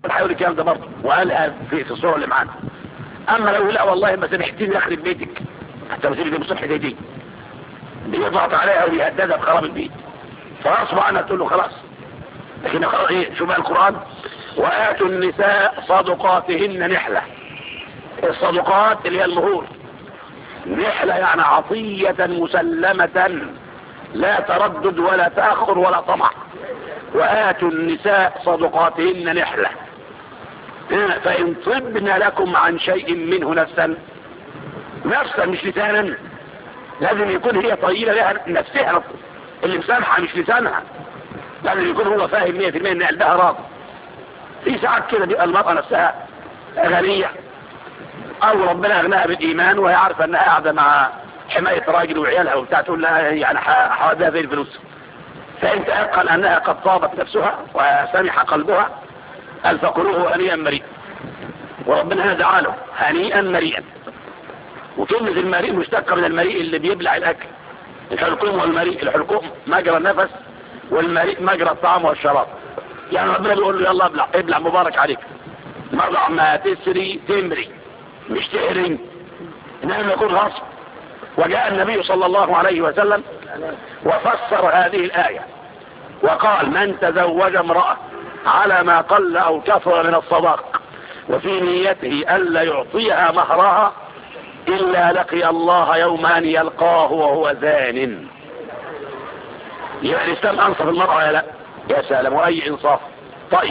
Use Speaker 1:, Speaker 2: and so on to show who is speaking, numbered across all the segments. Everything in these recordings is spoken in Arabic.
Speaker 1: هيقول الكلام ده برضه وقالها في الصورة اللي معانا. اما لو لا والله ما سامحتني اخرب بيتك حتى مسيري دي مصلحة دي بيضغط عليها ويهددها بخراب البيت فاصبح عنها تقول له خلاص. لكن خلاص ايه شو بقى القرآن وآتوا النساء صدقاتهن نحلة. الصدقات اللي هي المهور نحلة يعني عطية مسلمة لا تردد ولا تأخر ولا طمع. وآتوا النساء صدقاتهن نحلة فإن طبن لكم عن شيء منه نفسا مش لسانا لازم يكون هي طيبة لها نفسها اللي مسامحة مش لسانها لازم يكون هو فاهم 100% ان قلبها راضي. في ساعات كده بيبقى المرأة نفسها غنية او ربنا اغناها بالايمان وهي عارفة انها قاعدة مع حماية راجل وعيالها وبتاع تقول لها يعني حوادها زي الفلوس فانت اتقن انها قد طابت نفسها وسمح قلبها فكلوه هنيئا مريئا. وربنا دعا له هنيئا مريئا. وكلمة المريء مشتقة من المريء اللي بيبلع الاكل. الحلقوم والمريء الحلقوم مجرى النفس والمريء مجرى الطعام والشراب. يعني ربنا بيقول له يلا ابلع مبارك عليك مرضع ما تسري تمري مش تهرين انما يكون غصب. وجاء النبي صلى الله عليه وسلم وفسر هذه الآية وقال من تزوج امرأة على ما قل او كثر من الصداق وفي نيته ألا يعطيها مهرها إلا لقي الله يوم أن يلقاه وهو زان. يبقى الإسلام أنصف المرأة ولا لا؟ يا سلام وأي إنصاف. طيب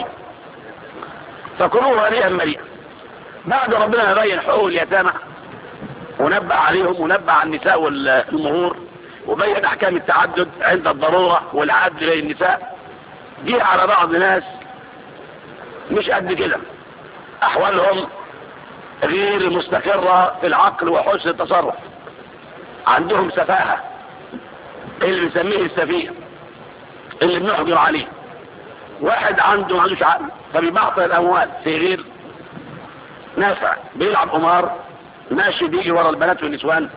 Speaker 1: فكلوه هنيئا مريئا. بعد ربنا يبين حقوق اليتامى ونبأ عليهم ونبأ عن النساء والمهور وبين أحكام التعدد عند الضرورة والعدل بين النساء. جه على بعض ناس مش قد كده أحوالهم غير مستقرة في العقل وحسن التصرف عندهم سفاهة اللي بنسميه السفيه اللي بنحجر عليه. واحد عنده معلوش عقل فبيبعطي الأموال في غير نافع بيلعب قمار ماشي بيجي ورا البنات والنسوان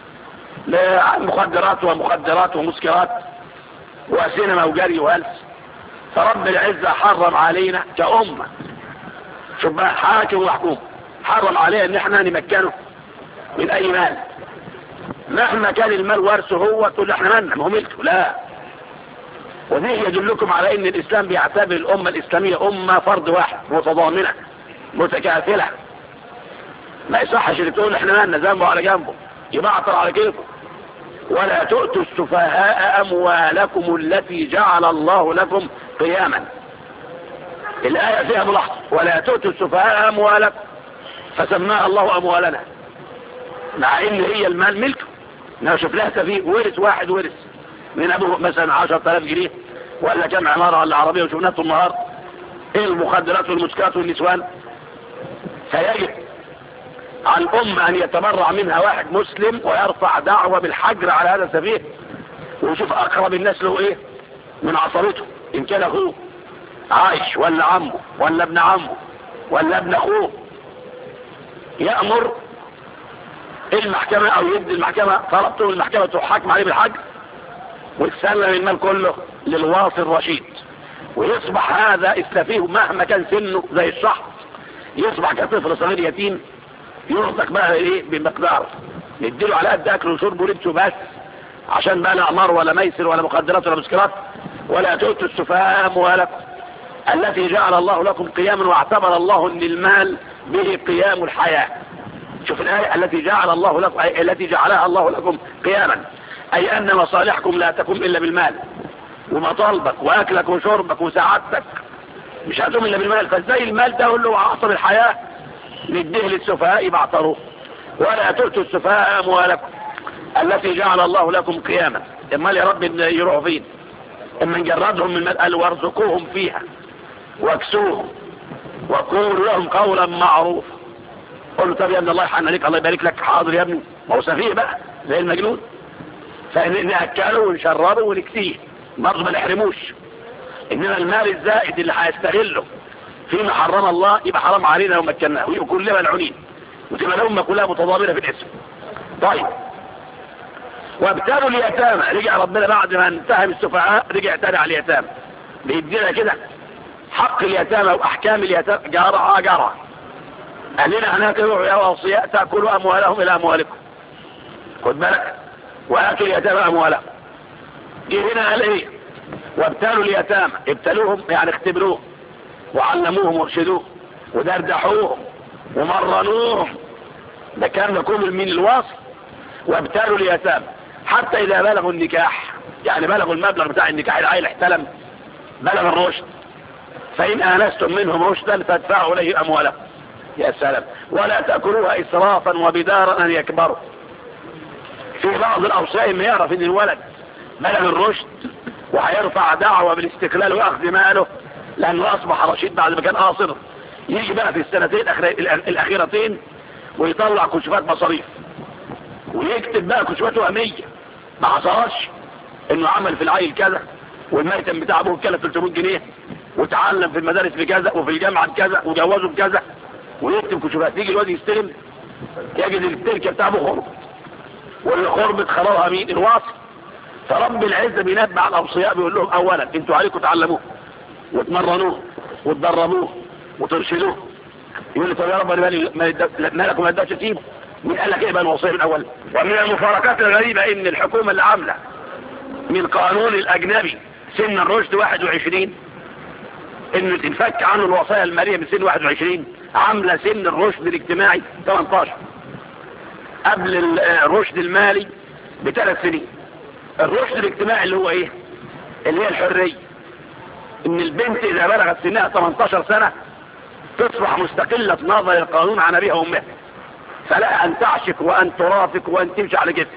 Speaker 1: مخدرات ومسكرات وسينما وجري وهلس. فرب العزة حرم علينا كأمة شوف بقى حاكم وحكوم حرم عليه ان احنا نمكنه من اي مال مهما كان المال ورثه هو تقول احنا مالنا ما هو ملكه لا. وذي يدلكم على ان الاسلام بيعتبر الامة الاسلامية امة فرد واحد متضامنة متكافلة. ما يصحش اللي تقول احنا مالنا ذنبه على جنبه يبعطر على كيفه. ولا تؤتوا السفهاء اموالكم التي جعل الله لكم قياما. الآية فيها ملاحظة ولا تؤتوا السفهاء اموالكم فسماها الله اموالنا مع ان هي المال ملكه. نشوف لها سفيه ورث واحد ورث من ابوه مثلا 10,000 جنيه ولا كم عمارة ولا عربية وشفناه طول النهار ايه المخدرات والمسكرات والنسوان. فيجب على الأمة أن يتبرع منها واحد مسلم ويرفع دعوة بالحجر على هذا السفيه ويشوف أقرب الناس له إيه من عصبته إن كان أخوه عايش ولا عمه ولا ابن عمه ولا ابن أخوه يأمر المحكمة أو يدي المحكمة طلبته المحكمة تحاكم عليه بالحجر وتسلم المال كله للواصي الرشيد. ويصبح هذا السفيه مهما كان سنه زي الشخص يصبح كطفل صغير يتيم يرزق بقى ايه بمقدار نديله على قد اكله وشربه ولبسه بس عشان بقى لا قمار ولا ميسر ولا مخدرات ولا مسكرات. ولا تؤتوا السفهاء اموالكم التي جعل الله لكم قياما واعتبر الله ان المال به قيام الحياة. شوف الآية التي جعلها الله لكم قياما اي ان مصالحكم لا تقوم الا بالمال ومطالبك واكلك وشربك وسعادتك مش هتقوم الا بالمال. فازاي المال ده هو عصب الحياة نديه للسفهاء يبعتروه. ولا تؤتوا السفهاء اموالكم التي جعل الله لكم قياما. المال يا رب يروحوا فين؟ اما نجردهم من المال قال وارزقوهم فيها واكسوهم وقولوا لهم قولا معروفا. قل له طب يا ابن الله يحن عليك الله يبارك لك حاضر يا ابني ما هو سفيه بقى زي المجنون. فنأكله ونشربه ونكسيه برضه ما نحرموش. انما المال الزائد اللي هيستغله فيما حرم الله يبقى حرام علينا ومكناه ويبقى كلنا ملعونين وتبقى الأمة كلها متضامنة في الاسم. طيب وابتلوا اليتامى رجع ربنا بعد ما انتهى من السفهاء رجع تاني على اليتامى بيدينا كده حق اليتامى واحكام اليتامى جرى قال لنا هناك يا اوصياء تاكلوا اموالهم الى اموالكم، خد بالك، واتوا اليتامى اموالهم. جه هنا قال ايه؟ وابتلوا اليتامى، ابتلوهم يعني اختبروهم وعلموهم وارشدوهم ودردحوهم ومرنوهم، ده كان ده كله من الوصف. وابتلوا اليتامى حتى اذا بلغوا النكاح، يعني بلغوا المبلغ بتاع النكاح، العيل احتلم بلغ الرشد، فإن آنستم منهم رشدا فادفعوا إليه أموالهم. يا سلام. ولا تأكلوها إسرافا وبدارا أن يكبروا. في بعض الأوصياء ما يعرف إن الولد بلغ الرشد وهيرفع دعوة بالاستقلال وأخذ ماله لأنه أصبح رشيد بعد ما كان قاصر، يجي بقى في السنتين الأخيرتين ويطلع كشوفات مصاريف ويكتب بقى كشوفات وهمية ما حصلش إنه عمل في العيل كذا والميتم بتاع ابوه كلف 300 جنيه وتعلم في المدارس بكذا وفي الجامعه بكذا وجوزه بكذا، ويكتب كشوفات. يجي الواد يستلم يجد التركه بتاع ابوه خربت، واللي خربت خربها مين؟ الواصل. فرب العزه بينبه على الاوصياء بيقول لهم اولا انتوا عليكم تعلموه وتمرنوه وتدربوه وترشدوه. يقول لي طب يا رب مالكم ما اداش تسيبه؟ مين قال لك ايه بقى الوصيه من اول؟ ومن المفارقات الغريبه ان الحكومه اللي عامله من قانون الاجنبي سن الرشد 21 انه تنفك عنه الوصايا الماليه من سن 21، عامله سن الرشد الاجتماعي 18 قبل الرشد المالي ب3 سنين. الرشد الاجتماعي اللي هو ايه؟ اللي هي الحريه، ان البنت اذا بلغت سنها 18 سنه تصبح مستقله نظر القانون عن ابيها وامها، فلا ان تعشق وان ترافق وان تمشي على كده،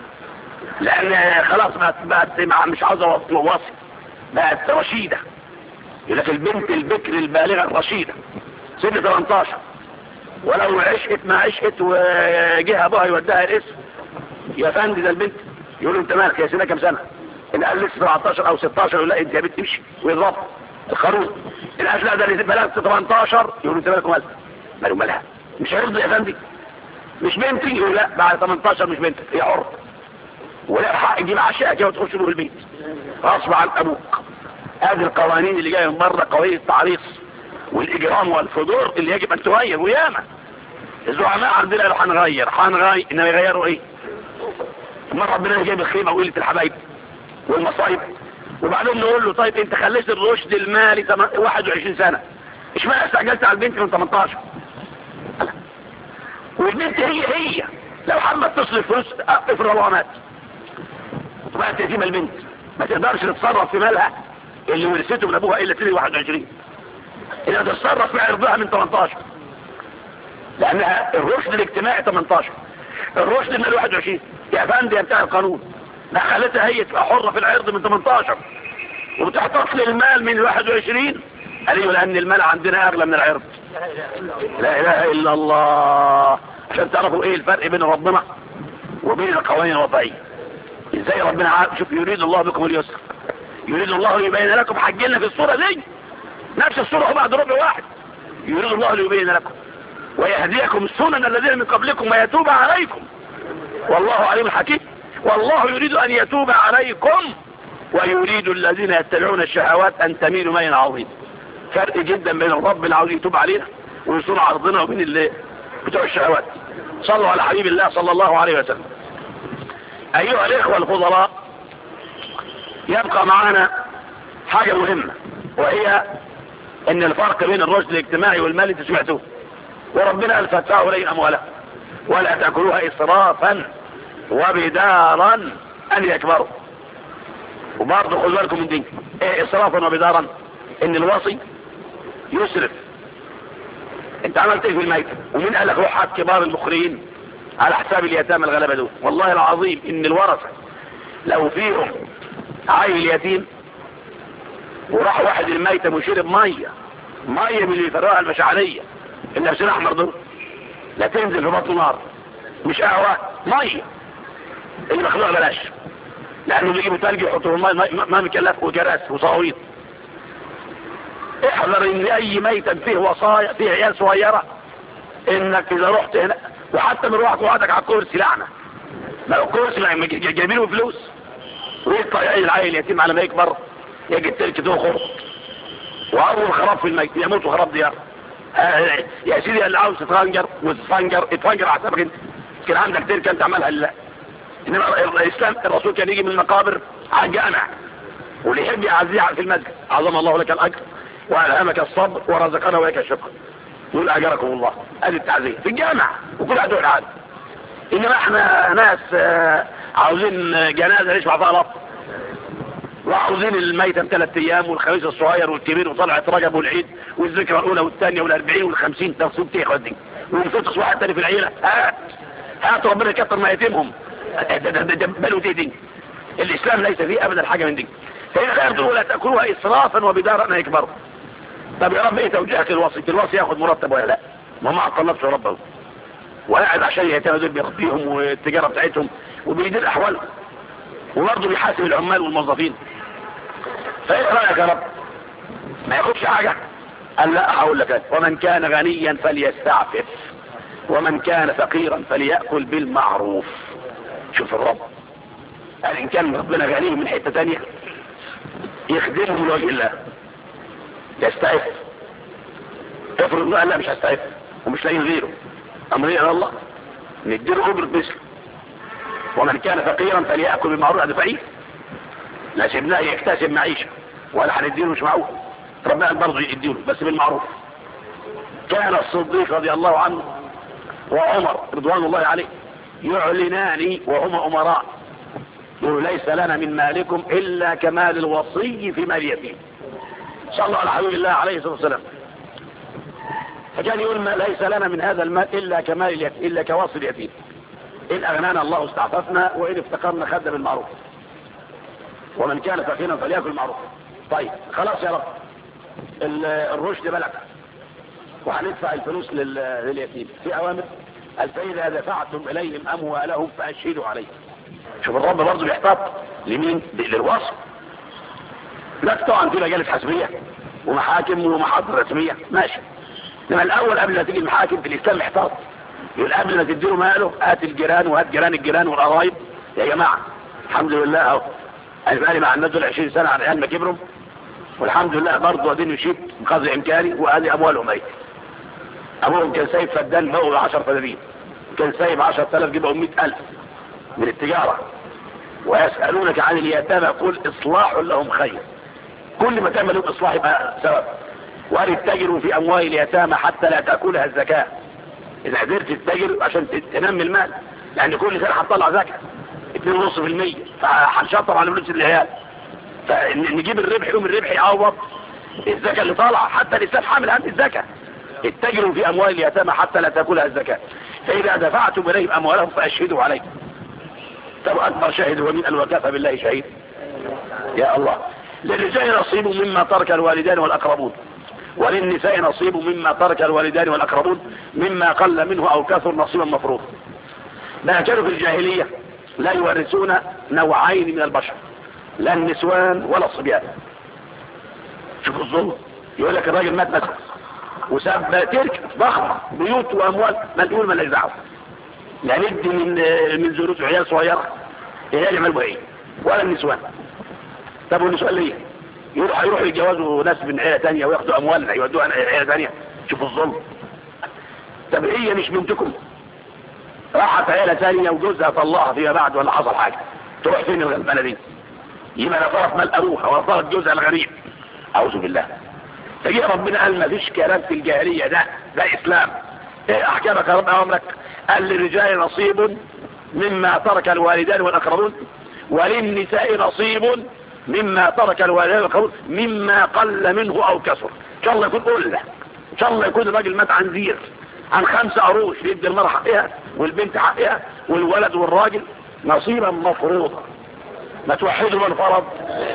Speaker 1: لان خلاص بقت مش عاوزه وصي، بقت رشيده. يقول لك البنت البكر البالغه الرشيده سن 18، ولو عشقت ما عشقت وجه ابوها يوديها الاسم يا فندي ده البنت، يقول له انت مالك يا سنه كام سنه؟ ان قال لسه 17 او 16 يقول لا انت يا بنت امشي ويضرب القانون. ان قال لا ده اللي بلغت 18 يقول له انت مالك ومالها؟ ماله مالها؟ مش عرض يا فندي؟ مش بنتي؟ يقول لا بعد 18 مش بنتك، هي حر ولا حق تجيب عشاء كده وتخش له البيت غصب عن ابوك. هذه القوانين اللي جايه من بره قوانين التعريص والاجرام والفجور اللي يجب ان تغير. وياما الزعماء عندنا قالوا هنغير انما يغيروا ايه؟ ما ربنا جايب الخيمه وقله الحبايب والمصايب، وبعدين نقول له طيب انت خليت الرشد المالي 21 سنه، اشمعنى استعجلت على البنت من 18؟ والبنت هي لو حبت تصرف فلوس افرض ابوها مات وبقت يتيمه البنت ما تقدرش تتصرف في مالها اللي ورثته من ابوها الا سنه 21، اذا تتصرف في عرضها من 18 لانها الرشد الاجتماعي 18، الرشد المالي 21. يا فندم يا بتاع القانون ما خلتها هي تبقى حره في العرض من 18 وبتحتفظ للمال من 21؟ قالوا لان المال عندنا اغلى من العرض. لا اله الا الله. عشان تعرفوا ايه الفرق بين ربنا وبين القوانين الوضعيه. ازاي ربنا عارف؟ شوف يريد الله بكم اليسر يريد الله ليبين لكم. حجلنا في الصوره دي نفس الصوره هو بعد ربع واحد. يريد الله ليبين لكم ويهديكم سنن الذين من قبلكم ويتوب عليكم والله عليم حكيم. والله يريد ان يتوب عليكم ويريد الذين يتبعون الشهوات ان تميلوا ميلا عظيما. فرق جدا بين الرب اللي عاوز يتوب علينا ويصون عرضنا وبين اللي بتوع الشهوات. صلوا على حبيب الله صلى الله عليه وسلم. ايها الاخوه الفضلاء، يبقى معنا حاجه مهمه وهي ان الفرق بين الرشد الاجتماعي والمالي انتوا سمعتوه، وربنا قال فادفعوا اليه اموالهم ولا تاكلوها اسرافا وبدارا ان يكبروا. وبرضه خذوا بالكم من دي، ايه اسرافا وبدارا؟ ان الوصي يسرف. انت عملت ايه في الميتة؟ ومين قال لك روح حق كبار المخرين على حساب اليتامى الغلبة دول؟ والله العظيم ان الورثة لو فيهم عيل يتيم وراح واحد الميتة وشرب مية من اللي يفرقها المشاعرية اللبسين احمر دول، لا تنزل في بطن نار مش قهوة، مية اللي مخلوقها بلاش، لانه بيجيبوا تلج يحطوا ما مكلف وجراس وصاويط. احذر ان اي ميتا فيه وصايا فيه عيال صغيرة انك اذا رحت هنا وحتى من روحك وقعدك على الكرسي لعنة، لو الكرسي جايبينه فلوس ويطلع العيل يتيم على ما يكبر يجي التلك ده خرط واول خراب في الميت يموت وخراب ديار. يا سيدي اللي عاوز تتفنجر وتتفنجر اتفنجر على حسابك انت، كان عندك تركه تعملها لله. انما الاسلام الرسول كان يجي من المقابر على الجامع، واللي يحب يعزيه في المسجد عظم الله لك الاجر والهمك الصبر ورزقنا واياك الشكر، يقول اجركم الله. ادي التعزيه في الجامع وكل عدو العالم. انما احنا ناس عاوزين جنازه نشفع فيها لط، وعاوزين الميتة 3 ايام والخميس الصغير والكبير وطلعت رجب والعيد والذكرى الاولى والثانيه والاربعين والخمسين. تصوب ايه يا اخواتي؟ ومفتش واحد تاني في العيله. هات ربنا يكتر ما يتمهم. بلو دي الاسلام ليس فيه ابدا حاجه من دي. فإن غير ولا تاكلوها اسرافا وبدارا ان يكبروا. طب يا رب ايه توجيهك للوصي؟ الوصي ياخد مرتب ولا لا؟ ما عطلتش ربه وقاعد عشان اليتامى دول بيغطيهم والتجاره بتاعتهم وبيدير احوالهم، وبرضه بيحاسب العمال والموظفين. فايه رايك يا رب؟ ما ياخدش حاجه؟ قال لا هقول لك، ومن كان غنيا فليستعفف ومن كان فقيرا فليأكل بالمعروف. شوف الرب قال ان كان ربنا غني من حته ثانيه يخدمه لوجه الله يستعف. افرض قال لا مش هستعف ومش لاقيين غيره، امر الى الله نديله اجره مثله. ومن كان فقيرا فليأكل بالمعروف. هذا فقير لا سيبناه يكتسب معيشه ولا هنديله مش معقول. ربنا برضه يديله بس بالمعروف. كان الصديق رضي الله عنه وعمر رضوان الله عليه يعلنان وهما امراء، يقول ليس لنا من مالكم الا كمال الوصي في مال اليتيم. صلى الله على حبيب الله عليه الصلاه والسلام. فكان يقول ما ليس لنا من هذا المال الا كمال اليتيم، الا كوصي اليتيم. ان اغنانا الله استعففنا وان افتقرنا خدنا بالمعروف. ومن كان فقيرا فليأكل بالمعروف. طيب خلاص يا رب الرشد بلغ وهندفع الفلوس لليتيم. في اوامر فإذا دفعتم اليهم اموالهم فاشهدوا عليهم. شوف الرب برضه بيحتاط لمين؟ للوصف. لا طبعا في مجالس حسبيه ومحاكم ومحاضر رسميه ماشي، انما الاول قبل ما تيجي المحاكم في الاسلام احتاط. يقول قبل ما تديله ماله هات الجيران وهات جيران الجيران والقرايب. يا جماعه الحمد لله اهو انا بقالي مع الناس دول 20 سنه على ايام ما كبروا، والحمد لله برضه قاعدين يشيب بقدر امكاني، وادي اموالهم اهي. ابوهم كان سايب فدان بقوا 10 فدادين، كان سايب 10,000 جيبهم 100,000 من التجاره. ويسالونك عن اليتامى قل اصلاح لهم خير. كل ما تعمل لهم اصلاح يبقى سبب. وان تتجروا في اموال اليتامى حتى لا تاكلها الزكاه. اذا قدرت تتجر عشان تنمي المال، لان كل سنه هتطلع زكاه 2.5%، فهنشطر على فلوس العيال. فنجيب الربح يوم الربح يعوض الزكاه اللي طالعه. حتى الاسلام حامل هم الزكاه. اتجروا في اموال اليتامى حتى لا تاكلها الزكاه فاذا دفعتم اليهم اموالهم فاشهدوا عليهم. طب اكبر شاهد هو مين؟ قال وكفى بالله شهيد. يا الله. للرجال نصيب مما ترك الوالدان والاقربون، وللنساء نصيب مما ترك الوالدان والاقربون مما قل منه او كثر نصيبا مفروض. ما كانوا في الجاهليه لا يورثون نوعين من البشر، لا النسوان ولا الصبيان. شوفوا الظلم. يقول لك الراجل مات مثلا وساب ترك ضخمه بيوت واموال، ما تقول ما دعوه، لا ندي من ذريته عيال صغيره ايه اللي يعملوا ايه؟ ولا النسوان. طب والنسوان ليه؟ يروحوا يتجوزوا ناس من عيله ثانيه وياخدوا اموالنا يودوها عيله ثانيه. شوفوا الظلم. طب هي مش بنتكم راحت عيله ثانيه وجوزها طلعها فيما بعد ولا حصل حاجه، تروح فين الغلبانه دي؟ يبقى لا طرف مال ابوها ولا طرف جوزها الغريب. اعوذ بالله. فجاء ربنا قال ما فيش كلام في الجاهليه، ده اسلام. ايه احكامك يا رب امرك؟ قال للرجال نصيب مما ترك الوالدان والاقربون وللنساء نصيب مما ترك الوالدان والاقربون مما قل منه او كثر. ان شاء الله يكون قله، ان شاء الله يكون الراجل مات عن زير عن 5 قروش يدي المرأة حقها والبنت حقها والولد والراجل نصيبا مفروضا. ما توحدوا من فرض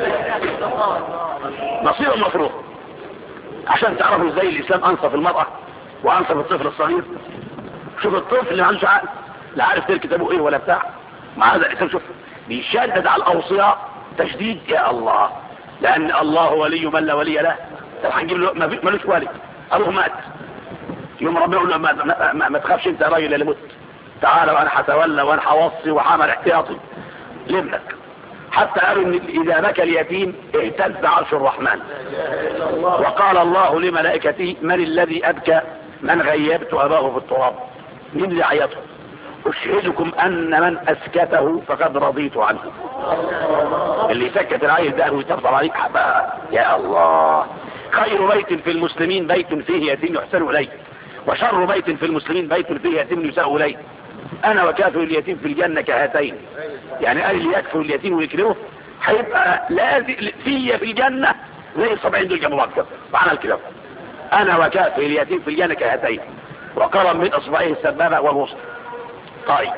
Speaker 1: نصيبا مفروض. عشان تعرفوا ازاي الاسلام انصف المرأة وانصف الطفل الصغير. شوف الطفل اللي ما عندوش عقل لا عارف ترك كتابه ايه ولا بتاع، مع هذا الاسلام شوف بيشدد على الاوصياء تشديد. يا الله. لان الله ولي من لا ولي له. طب هنجيب له ملوش والد، ابوه مات، يوم ربنا يقول له ما تخافش انت يا راجل اللي مت، تعالى وانا هتولى وانا هوصي وهعمل احتياطي لابنك. حتى قالوا ان اذا بكى اليتيم اهتز عرش الرحمن. وقال الله لملائكته من الذي ابكى؟ من غيبت اباه في التراب. مين اللي عيطه؟ اشهدكم ان من اسكته فقد رضيت عنه. اللي سكت العيل ده ويطبطب عليك يا الله. خير بيت في المسلمين بيت فيه يتيم يحسن اليه، وشر بيت في المسلمين بيت فيه يتيم يساء اليه. انا وكافر اليتيم في الجنه كهاتين. يعني قال اللي يكفر اليتيم ويكرهه هيبقى لازم في الجنه زي السبعين دول جنب بعض كده. معنى كده انا وكافر اليتيم في الجنه كهاتين، وقرن من اصبعيه السبابه والوسطى. طيب،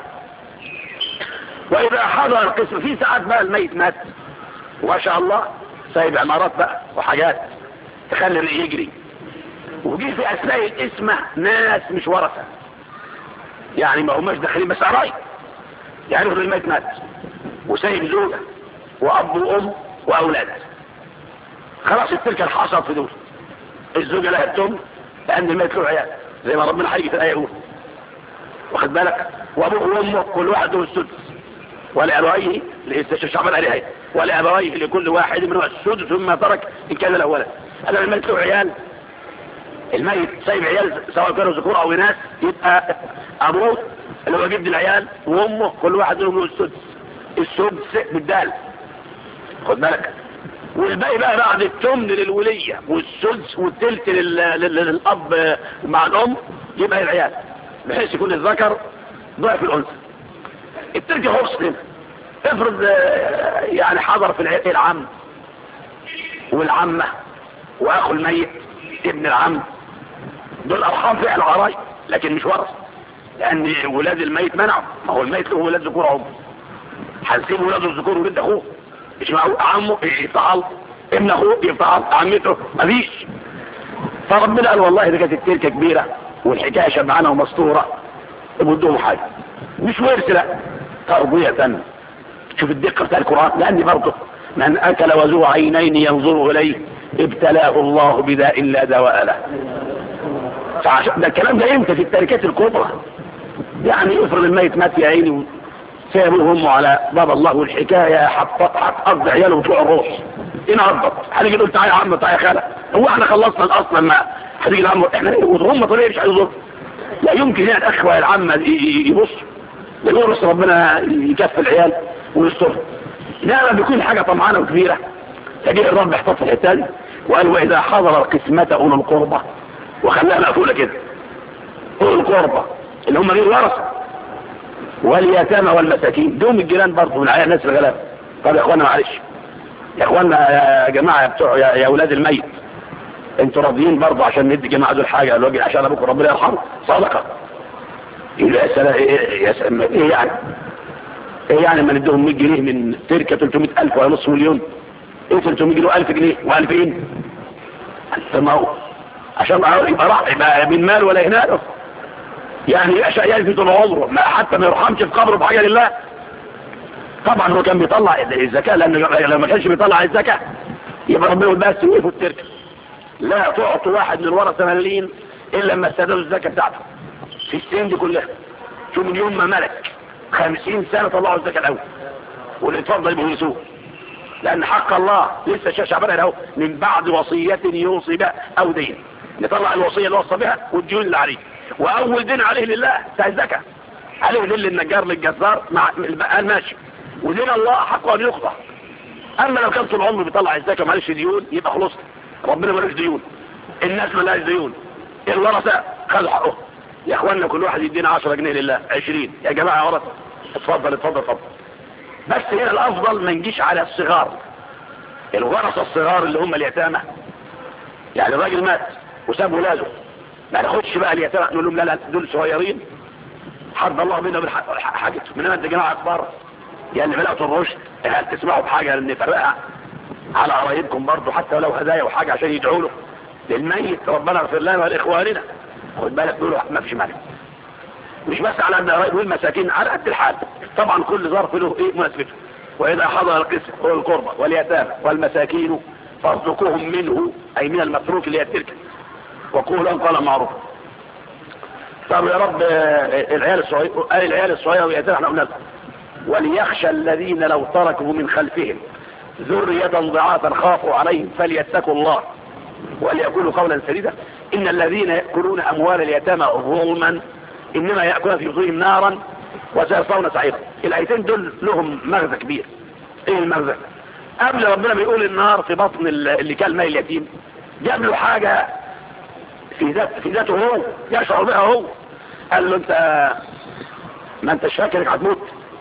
Speaker 1: واذا حضر القسم في ساعات بقى الميت مات وما شاء الله سايب عمارات بقى وحاجات تخلي الرئي يجري، وجي في اثناء القسمه ناس مش ورثه، يعني ما هماش داخلين بس قرايب. يعني الميت مات وسايب زوجه واب وام واولاد، خلاص التركه الحصل في دول. الزوجه لها التم لان الميت له عيال زي ما ربنا هيجي في الايه يقول، واخد بالك؟ وابوه وامه كل واحد له السدس، ولابويه الشعبان عليه، ولابويه لكل واحد منهم السدس مما ترك ان كان له ولد. انا الميت له عيال، الميت سايب عيال سواء كانوا ذكور او اناث، يبقى ابوه اللي هو جد العيال وامه كل واحد منهم له السدس بالدال، خد بالك؟ والباقي بقى بعد التمن للوليه والسدس والتلت للاب مع الام يبقى العيال، بحيث يكون الذكر ضعف الانثى. التركه حسن افرض يعني حضر في العيله العم والعمه واخو الميت ابن العم، دول ارحام فعل عراي لكن مش ورث، لان ولاد الميت منعوا. ما هو الميت له ولاد ذكور عمر، هنسيب ولاده الذكور ولاد اخوه مش معه، عمه يفعل ابن اخوه يفعل عمته مفيش. فربنا قال والله دي كانت التركه كبيره والحكايه شبعانه ومسطوره بدهم حاجه مش ورث، لا تربيه. شوف الدقه بتاع القران، لان برضه من اكل وذو عينين ينظر اليه ابتلاه الله بداء لا دواء له. ده الكلام ده امتى؟ في التركات الكبرى. يعني افرض الميت مات يا عيني سابوه وامه على باب الله، والحكايه هتقضي عياله بتوع الروح. انهبط هنيجي نقول تعالى يا عم تعالى يا خاله، هو احنا خلصنا الاصل ما هتيجي العم احنا هم طريقه مش هيضر. لا يمكن يعني الاخ والعم يبص يقول بس ربنا يكفي العيال ويستر. لا بيكون حاجه طمعانه وكبيره. تجي الرب يحفظ في الحته دي وقال واذا حضر القسمه اولو القربى، وخلاها مقفوله كده، اولو القربى اللي هم غير ورثه واليتامى والمساكين، دوم الجيران برضه من عيال الناس الغلابه. طب يا اخوانا معلش يا اخوانا يا جماعه بتوع يا اولاد الميت، انتوا راضيين برضه عشان ندي جماعه دول حاجه الوجه عشان ابوكم ربنا يرحمه صدقه؟ يقول يا سلام يا سلام ايه يعني؟ ايه يعني ما نديهم 100 جنيه من تركه 300,000 ولا نص مليون؟ ايه 300 جنيه و1000 جنيه و2000؟ ما هو عشان يبقى من مال ولا يناله، يعني يلفي طول عمره حتى ما يرحمش في قبره بحاجه لله. طبعا هو كان بيطلع الزكاه، لان لو ما كانش بيطلع الزكاه يبقى ربنا يقول بقى سويه في التركه لا تعطوا واحد من الورثه مليين الا لما استدلوا الزكاه بتاعته في السنين دي كلها. شو من يوم ما ملك 50 سنه طلعوا الزكاه الاول واللي اتفضل يبقوا يسوق، لان حق الله لسه شعبان اهو من بعد وصيه يوصي بها او دين، نطلع الوصيه اللي وصى بها والديون اللي عليه، واول دين عليه لله بتاع الزكاه، عليه دين للنجار للجزار مع البقال ماشي، ودين الله حقه ان يقضى. اما لو كان طول عمره بيطلع الزكاه معلش ديون يبقى خلص، ربنا مالوش ديون، الناس مالهاش ديون، الورثه خدوا حقه. يا اخوانا كل واحد يدينا 10 جنيه لله 20 يا جماعه يا ورثه اتفضل اتفضل اتفضل. بس هنا الافضل ما نجيش على الصغار، الورثه الصغار اللي هم اليتامى. يعني الراجل مات وساب ولاده، ما ناخدش بقى اليتامى نقول لهم لا لا دول صغيرين حد الله بينا بالحاجتهم، انما انت جماعه كبار يا اللي بلغتوا الرشد هل تسمعوا بحاجه نفرقها على قرايبكم برضه حتى لو هدايا وحاجه عشان يدعوا له للميت ربنا اغفر لنا ولاخواننا. خد بالك دول ما فيش مانع، مش بس على قد قرايب والمساكين على قد الحال. طبعا كل ظرف له ايه مناسبته. واذا حضر القسم اولو القربى واليتامى والمساكين فارزقوهم منه اي من المتروك اللي هي التركه وقولوا قولا معروفا. طب يا رب العيال الصغيره واليتامى احنا قلنا لهم وليخشى الذين لو تركوا من خلفهم ذرية ضعافا خافوا عليهم فليتقوا الله وليقولوا قولا سديدا. إن الذين يأكلون أموال اليتامى ظلما إنما يأكلون في بطونهم نارا وسيصلون سعيرا. الآيتين دول لهم مغزى كبير. إيه المغزى؟ قبل ربنا بيقول النار في بطن اللي كان مال اليتيم، جاب له حاجة في ذاته هو يشعر بها هو. قال له انت ما انتش فاكرك هتموت؟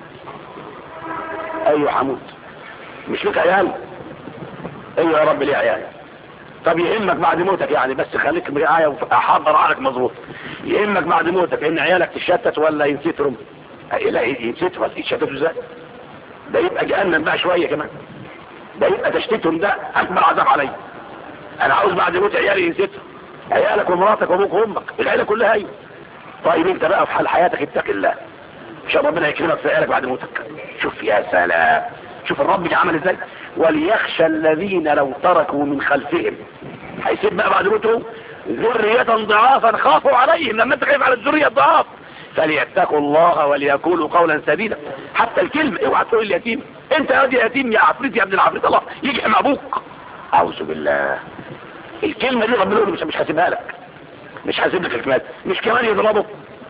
Speaker 1: ايوه هموت. مش لك عيال؟ ايوه يا رب ليه عيال. طب يهمك بعد موتك يعني، بس خليك معايا وحضر عقلك مظبوط، يهمك بعد موتك ان عيالك تشتت ولا ينسترهم؟ لا ينستروا ولا يتشتتوا ازاي؟ ده يبقى جهنم بقى شويه كمان، ده يبقى تشتيتهم ده اكبر عذاب عليا. انا عاوز بعد موت عيالي ينستروا، عيالك ومراتك وابوك وامك العيله كلها هي. طيب انت بقى في حال حياتك اتق الله عشان ربنا يكرمك في عيالك بعد موتك. شوف يا سلام، شوف الرب عمل ازاي. وليخشى الذين لو تركوا من خلفهم، هيسيب بقى بعد موتهم ذرية ضعافا خافوا عليهم. لما انت خايف على الذرية الضعاف فليتقوا الله وليقولوا قولا سديدا. حتى الكلمة اوعى تقول اليتيم انت يا يتيم يا عفريت يا ابن العفريت الله يجي مع ابوك. اعوذ بالله. الكلمة دي ربنا مش هسيبها لك، مش هسيب لك الكلمات. مش كمان يضربه.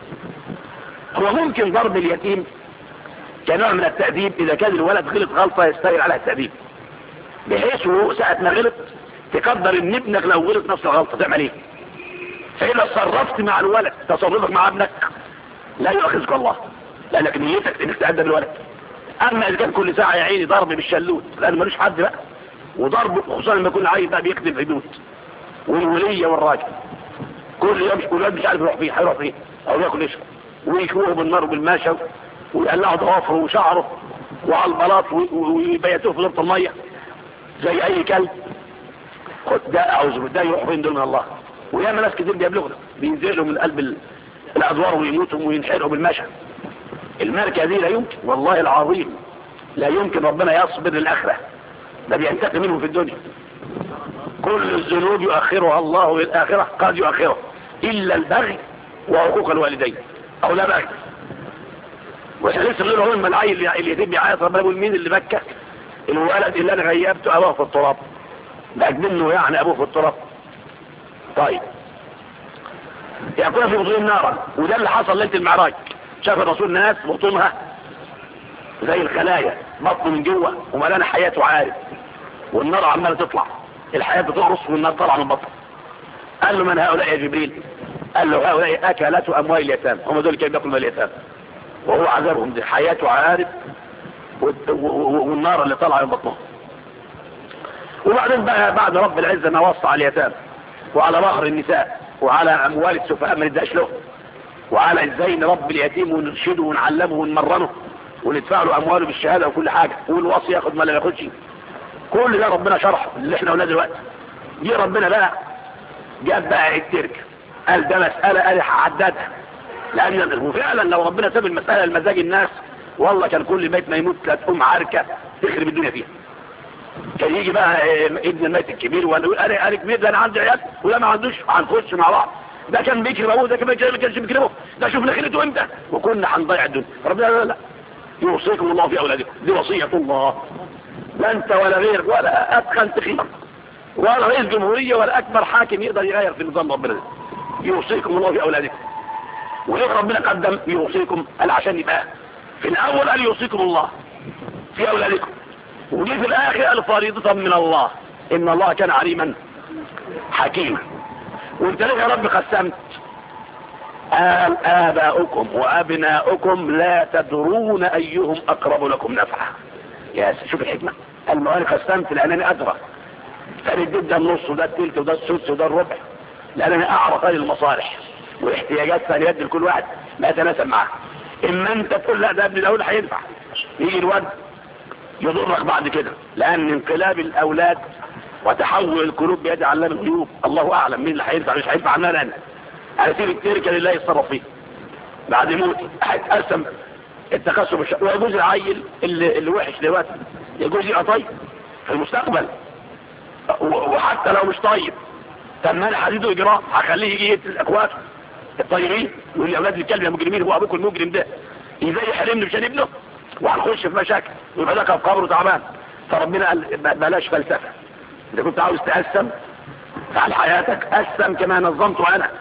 Speaker 1: هو ممكن ضرب اليتيم كنوع من التأديب اذا كان الولد غلط غلطة يستاهل عليها التأديب، بحيث ساعة ما غلط تقدر ان ابنك لو غلط نفس الغلطة تعمل ايه. فإذا تصرفت مع الولد تصرفك مع ابنك لا يؤاخذك الله، لانك نيتك انك تأدب الولد. اما اذا كان كل ساعة يا عيني ضرب بالشلوت لان ملوش حد بقى، وضرب خصوصا لما يكون عايز بقى بيخدم في بيوت والولية والراجل كل يوم الولد مش عارف يروح فيه هيروح فيه او ياكل يشرب ويشوه بالنار وبالماشة ويقلعوا ضوافره وشعره وعلى البلاط ويبيتوه في ضرط المية زي اي كلب. خد ده اعوذ بالله يروح فين دول من الله. وياما ناس كتير بيبلغنا بينزلوا من قلب الادوار ويموتوا وينحرقوا بالمشى. الماركة دي لا يمكن والله العظيم لا يمكن ربنا يصبر للاخرة، ده بينتقم منه في الدنيا. كل الذنوب يؤخرها الله للآخرة قد يؤخرها إلا البغي وعقوق الوالدين أو لا بغي. واحنا لسه غير هو الملعي اللي يتم يعيط ربنا يقول مين اللي بكى؟ الولد اللي انا غيبته ابوه في التراب، بقى منه يعني ابوه في التراب. طيب يكون في بطون نارا، وده اللي حصل ليله المعراج. شاف الرسول ناس بطونها زي الخلايا، بطنه من جوه وملانه حياته عارف، والنار عماله تطلع، الحياه بتقرص والنار طالعه من بطنه. قال له من هؤلاء يا جبريل؟ قال له هؤلاء اكلته اموال اليتامى، هم دول كانوا بياكلوا مال اليتامى وهو عذابهم دي حياته عارف والنار اللي طالعه من بطنه. وبعدين بقى بعد رب العزه ما وصى على اليتامى وعلى مهر النساء وعلى اموال السفهاء ما نداش له، وعلى ازاي نربي اليتيم ونرشده ونعلمه ونمرنه وندفع له امواله بالشهاده وكل حاجه، والوصي ياخد ما لا ياخدش. كل ده ربنا شرحه اللي احنا قلناه دلوقتي. دي ربنا بقى جاب بقى الترك قال ده مساله انا هعددها، لان فعلا لو ربنا ساب المساله لمزاج الناس والله كان كل بيت ما يموت لا تقوم عركه تخرب الدنيا فيها. كان يجي بقى ابن الميت الكبير ولا يقول انا كبير ده انا عندي عيال ولا ما عندوش، هنخش مع بعض. ده كان بيكرم ابوه، ده كان ما كانش بيكرمه، ده شوف لخيلته امتى وكنا هنضيع الدنيا. ربنا لا يوصيكم الله في اولادكم، دي وصيه الله، لا انت ولا غيرك ولا ادخل تخير ولا رئيس جمهوريه ولا اكبر حاكم يقدر يغير في نظام ربنا ده. يوصيكم الله في اولادكم. وليه ربنا قدم يوصيكم؟ قال عشان يبقى في الاول قال يوصيكم الله في اولادكم، وجي في الاخر قال فريضة من الله ان الله كان عليما حكيما. وانت ليه يا رب قسمت؟ قال آباؤكم وابناؤكم لا تدرون ايهم اقرب لكم نفعا. يا شوف الحكمة، قال ما انا قسمت لانني ادرى، فنديت ده النص وده الثلث وده السدس وده الربع، لانني اعرف هذه المصالح واحتياجات ثانيات لكل واحد ما يتناسب معاه. اما انت تقول لا ده ابن الاولاد هينفع، يجي الواد يضرك بعد كده، لان انقلاب الاولاد وتحول القلوب بيد علام الغيوب الله اعلم مين اللي هينفع مش هينفع. عنها انا هسيب التركه لله يتصرف فيه بعد موتي، هيتقسم التقسم ويجوز العيل اللي وحش دلوقتي يجوز يبقى طيب في المستقبل، وحتى لو مش طيب طب ما انا حديده اجراء هخليه يجي يقتل اخواته الطيبين، يقول لي اولاد الكلب يا مجرمين، هو ابوكم المجرم ده ازاي يحرمني مش ابنه؟ وهنخش في مشاكل ويبقى لك في قبره تعبان. فربنا قال بلاش فلسفه. اذا كنت عاوز تقسم على حياتك قسم كما نظمته انا.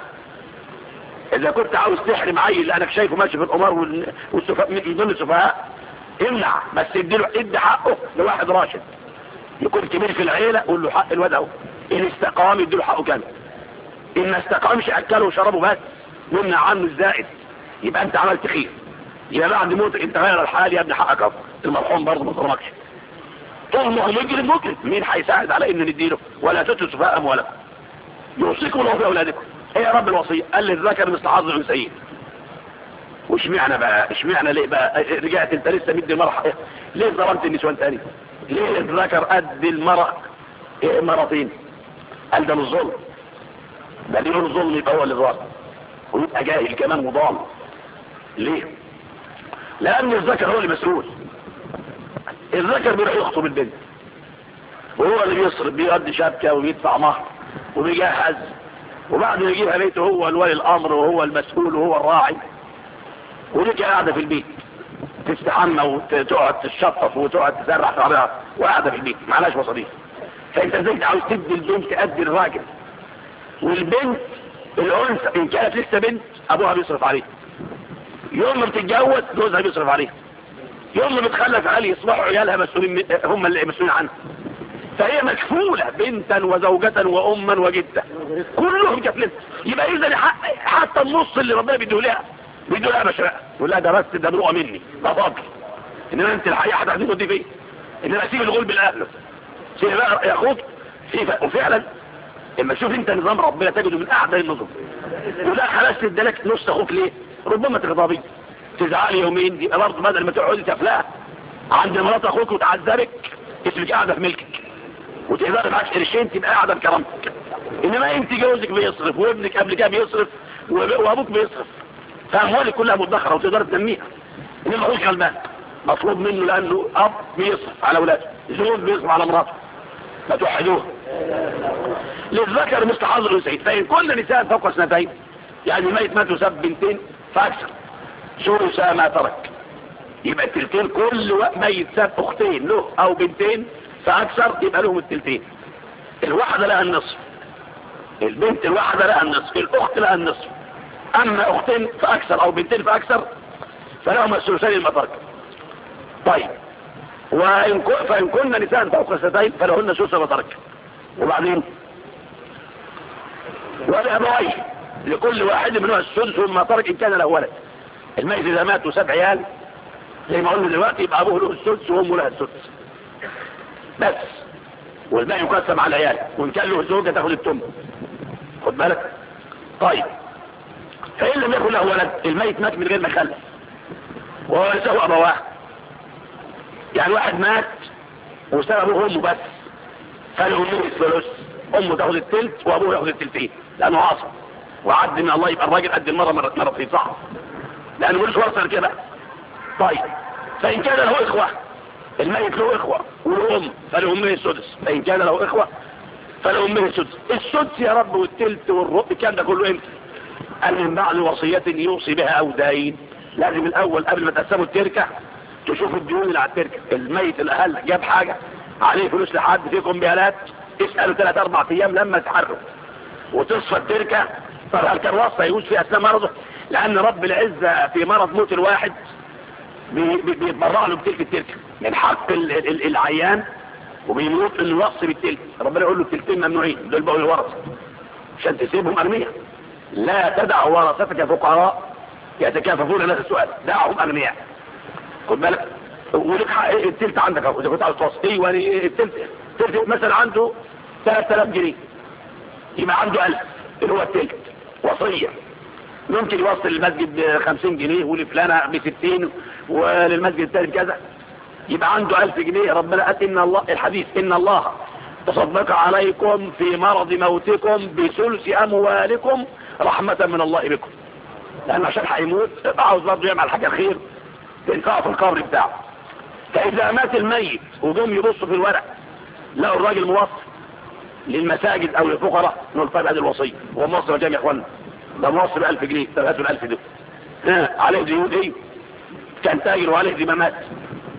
Speaker 1: اذا كنت عاوز تحرم عيل لانك شايفه ماشي في القمار والسفهاء من ضمن السفهاء امنع، بس ادي حقه لواحد راشد يكون كبير في العيله، قول له حق الواد اهو، ان استقام يديله حقه كامل، ان ما استقامش اكله وشربه بس وامنع عنه الزائد. يبقى انت عملت خير. يبقى بعد موتك انت غير الحال يا ابني، حقك اهو. المرحوم برضه ما ظلمكش. طول ما هو مجرم مين هيساعد على ان نديله؟ ولا تؤتوا السفهاء اموالكم يوصيكم الله في اولادكم. ايه يا رب الوصيه؟ قال للذكر مثل حظ الانثيين. واشمعنى بقى؟ اشمعنى ليه بقى رجعت انت لسه مدي المرأة؟ ليه ظلمت النسوان تاني؟ ليه الذكر قد المرأة مرتين؟ قال ده الظلم. ده ليه الظلم يبقى هو اللي ظالم ويبقى جاهل كمان وضال. ليه؟ لان الذكر هو اللي مسؤول. الذكر بيروح يخطب البنت وهو اللي بيصرف، بيقضي شبكه وبيدفع مهر وبيجهز، وبعد ما يجيبها بيته هو الولي الامر وهو المسؤول وهو الراعي، وليك قاعده في البيت تستحمى وتقعد تشطف وتقعد تسرح شعرها وقاعده في البيت معلاش مصاريف. فانت ازاي عاوز تدي البنت قد الراجل؟ والبنت الانثى ان كانت لسه بنت ابوها بيصرف عليها، يوم ما بتتجوز جوزها بيصرف عليها، يوم ما بتخلف عليه يصبحوا عيالها مسؤولين، هم اللي مسؤولين عنها. فهي مكفولة بنتا وزوجة وأما وجدة كلهم كفلين. يبقى إذا حتى النص اللي ربنا بيديه لها مشرقة يقول لها ده بس ده بروقة مني ده فضل، إنما أنت الحقيقة هتاخديه دي فين؟ إنما أسيب الغول بالأهل سيب بقى يا أخوك. وفعلا لما تشوف أنت نظام ربنا تجده من أعدل النظم. يقول لها خلاص تدلك نص أخوك ليه؟ ربما تغضبي تزعلي يومين دي برضه بدل ما تقعدي تفلاها عند مرات أخوك وتعذبك اسمك قاعدة في ملكك وتقدر معاك قرشين تبقى قاعده بكرامتك. انما انت جوزك بيصرف وابنك قبل كده بيصرف وابوك بيصرف، فاموالك كلها مدخره وتقدر تنميها. انما هوش غلبان مطلوب منه لانه اب بيصرف على اولاده، زوج بيصرف على مراته. ما توحدوه. للذكر مثل حظ الانثيين، فان كل نساء فوق سنتين يعني الميت مات وساب بنتين فاكثر ثلث ما ترك. يبقى التلتين كل ميت ساب اختين له او بنتين فأكثر يبقى لهم التلتين. الواحدة لها النصف، البنت الواحدة لها النصف، الأخت لها النصف. أما أختين فأكثر أو بنتين فأكثر فلهم الثلثين المترك. طيب فإن كنا نساء فوق سنتين فلهن ثلث المترك. وبعدين والأبوين لكل واحد منهم السدس مما ترك إن كان له ولد. الميت إذا مات وساب عيال زي ما قلنا دلوقتي يبقى أبوه له السدس وأمه لها السدس بس، والباقي يقسم على العيال، وان كان له زوجه تاخد التم. خد بالك. طيب فان لم يكن له ولد الميت مات من غير ما يخلف وورثه ابواه. يعني واحد مات وساب ابوه وامه بس فلامه الثلث، امه تاخد الثلث وابوه ياخد الثلثين لانه عاصم وعد من الله. يبقى الراجل قد المره مرتين صح لانه ملوش ورثه كده. طيب فان كان له اخوه الميت له اخوة والام فلأمه السدس، فإن كان له اخوة فلأمه السدس. السدس يا رب والتلت والربع كان ده كله امتى؟ قال من بعد وصية يوصي بها او دين. لازم الاول قبل ما تقسموا التركة تشوفوا الديون اللي على التركة. الميت الاهل جاب حاجة عليه فلوس لحد فيكم بيالات اسألوا 3-4 ايام لما تحروا وتصفى التركة. طب هل كان وصى يجوز في اثناء مرضه؟ لان رب العزة في مرض موت الواحد بيتبرع له بتلك التركة من حق العيان وبيموت انه يوصي بالتلك. ربنا يقول له التلكين ممنوعين دول بقوا الورثه عشان تسيبهم اغنياء. لا تدع ورثتك فقراء يتكاففون ناس السؤال، دعهم اغنياء. خد بالك. ولك حق التلت عندك اهو اذا كنت عاوز توصي. ايوه التلت مثلا عنده 3000 جنيه يبقى عنده 1000 اللي هو التلت وصيه. ممكن يوصل للمسجد ب50 جنيه ولفلانة ب60 وللمسجد الثاني بكذا يبقى عنده 1000 جنيه. ربنا قال إن الله الحديث إن الله تصدق عليكم في مرض موتكم بثلث أموالكم رحمة من الله بكم. لأنه عشان هيموت عاوز برضه يعمل حاجة خير تنفعه في القبر بتاعه. فإذا مات الميت وجم يبصوا في الورق لقوا الراجل موصي للمساجد أو للفقراء نقول طيب هذه الوصية. هو موصي وجام يا إخوانا ده موصي ب1000 جنيه، 3000 دول عليه ديون ايه؟ كان تاجر وعليه ذمامات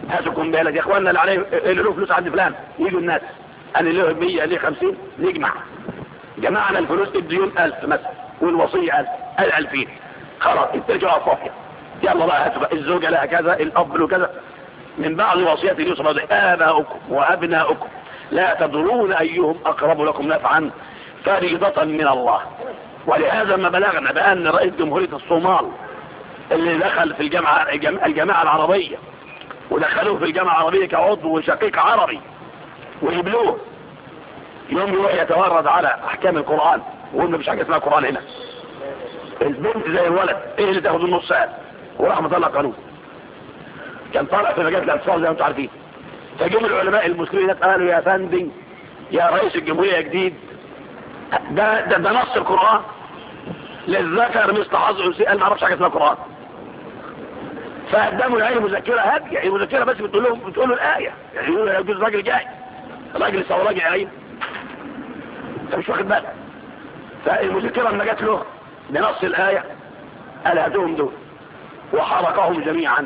Speaker 1: هاتوا قنبله يا اخواننا اللي عليه اللي له فلوس عند فلان، يجوا الناس انا له 100 ليه 50 نجمع، جمعنا الفلوس الديون 1000 مثلا والوصيه 1000 2000 خلاص الترجع صافيه. يلا بقى هاتوا الزوجه لها كذا، الاب له كذا، من بعض وصيات يوسف آباؤكم وأبناؤكم لا تدرون أيهم أقرب لكم نفعا فريضة من الله. ولهذا ما بلغنا بأن رئيس جمهورية الصومال اللي دخل في الجامعة العربية ودخلوه في الجامعة العربية كعضو شقيق عربي ويبلوه يوم يروح يتورد على أحكام القرآن وقلنا مش حاجة اسمها قرآن هنا، البنت زي الولد ايه اللي تاخد النص ساعة وراح مطلع قانون كان طالع في مجال الاطفال زي ما انتم عارفين. فجم العلماء المسلمين قالوا يا فندم يا رئيس الجمهورية جديد ده نص القرآن للذكر مثل حظ الانثيين، قال ما اعرفش حاجه اسمها قرآن. فقدموا العيال مذكره هاديه، المذكره بس بتقول له الايه، يعني يقولوا يجوز راجل جاي راجل يسوي راجل عين انت مش واخد بالك. فالمذكره لما جت له بنص الايه قال هاتوهم دول وحرقهم جميعا.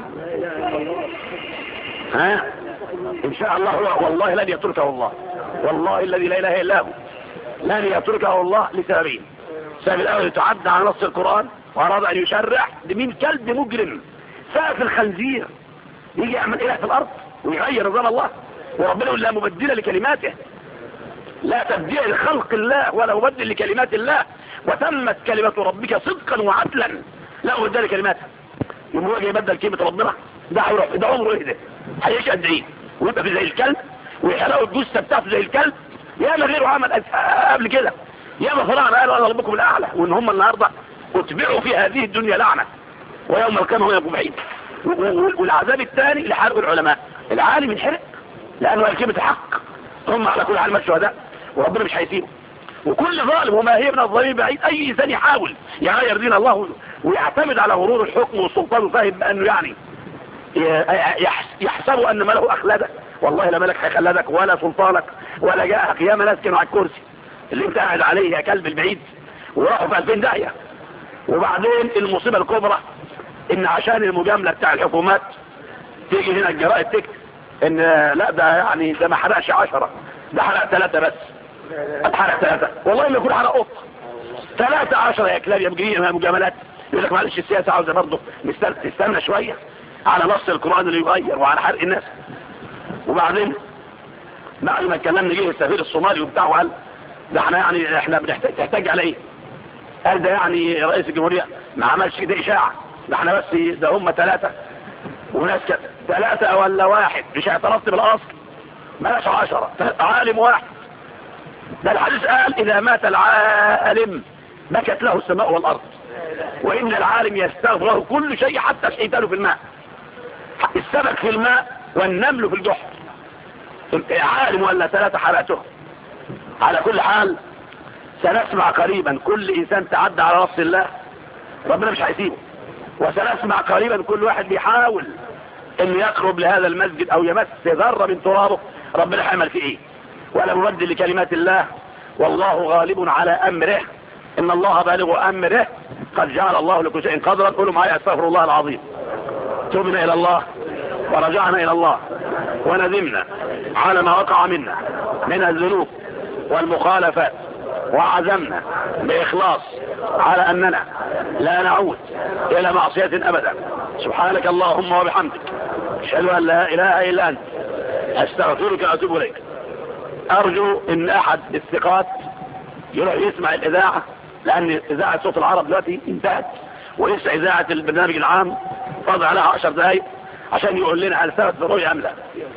Speaker 1: ها ان شاء الله والله لن يتركه الله، والله الذي لا اله الا هو لن يتركه الله لسببين. السبب الاول يتعدى على نص القرآن واراد ان يشرع لمين كلب مجرم سقف الخنزير يجي يعمل اله في الارض ويغير نظام الله، وربنا يقول لا مبدل لكلماته، لا تبديل لخلق الله ولا مبدل لكلمات الله وتمت كلمة ربك صدقا وعدلا لا مبدل لكلماته. يوم هو يبدل كلمة ربنا ده هيروح ده عمره ايه ده هيعيش قد ايه ويبقى في زي الكلب ويحرقوا الجثه بتاعته زي الكلب. يا ما غيره عمل قبل كده، يا ما فراعنه قالوا انا ربكم الاعلى وان هم النهارده اتبعوا في هذه الدنيا لعنه ويوم القيامه هم يبقوا بعيد. والعذاب الثاني لحرق العلماء، العالم ينحرق لانه قال كلمه الحق، هم على كل حال مات شهداء وربنا مش هيسيبه. وكل ظالم وما هي من الظالمين بعيد، اي انسان يحاول يغير دين الله ويعتمد على غرور الحكم والسلطان وفاهم بانه يعني يحسب ان ماله اخلدك، والله لا ملك هيخلدك ولا سلطانك ولا جاءك يا ناس كانوا على الكرسي اللي انت قاعد عليه يا كلب البعيد وراحوا في 2000 داهيه. وبعدين المصيبه الكبرى ان عشان المجامله بتاع الحكومات تيجي هنا الجرائد تكتب ان لا ده يعني ده ما حرقش 10 ده حرق 3 بس، اتحرق 3 والله ما يكون حرق قط 13 يا كلاب يا مجاملات. يقول لك معلش السياسه عاوزه برضه نستنى شويه على نص القرآن اللي يغير وعلى حرق الناس. وبعدين بعد ما اتكلمنا جه السفير الصومالي وبتاعه قال ده احنا بنحتاج على ايه؟ قال ده يعني رئيس الجمهورية ما عملش كده اشاعة، ده احنا بس ده هم 3 وناس 3 ولا 1 مش اعترفت بالاصل مالاش 10 عالم واحد. ده الحديث قال اذا مات العالم بكت له السماء والارض وان العالم يستغفر له كل شيء حتى شيطانه في الماء، السمك في الماء والنمل في الجحر. عالم ولا 3 حرقته. على كل حال سنسمع قريبا كل انسان تعدى على نص الله ربنا مش هيسيبه، وسنسمع قريبا كل واحد بيحاول انه يقرب لهذا المسجد او يمس ذره من ترابه ربنا هيعمل فيه ايه. ولا مبدل لكلمات الله والله غالب على امره ان الله بالغ امره قد جعل الله لكل شيء قدرا. قولوا معايا استغفر الله العظيم. تبنا الى الله ورجعنا الى الله وندمنا على ما وقع منا من الذنوب والمخالفات وعزمنا بإخلاص على أننا لا نعود إلى معصية أبدا. سبحانك اللهم وبحمدك أشهد أن لا إله إلا أنت أستغفرك وأتوب إليك. أرجو أن أحد الثقات يروح يسمع الإذاعة لأن إذاعة صوت العرب دلوقتي انتهت ولسه إذاعة البرنامج العام فاضل عليها 10 دقايق عشان يقول لنا هل ثبت بالرؤية أم لا.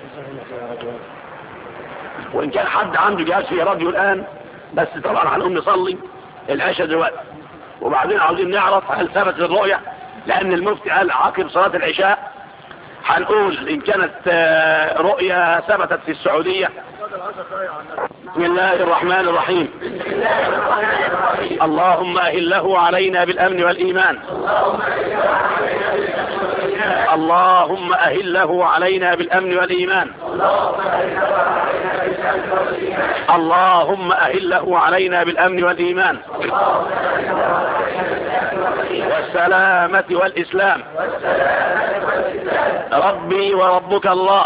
Speaker 1: وإن كان حد عنده جهاز في راديو الآن بس طبعا هنقوم نصلي العشاء دلوقتي وبعدين عاوزين نعرف هل ثبت الرؤية لأن المفتي قال عقب صلاة العشاء هنقول إن كانت رؤية ثبتت في السعودية. بسم الله الرحمن الرحيم. اللهم أهله علينا بالأمن والإيمان. اللهم أهله علينا بالأمن والإيمان. اللهم أهله علينا بالأمن والإيمان. والسلامة والإسلام. ربي وربك الله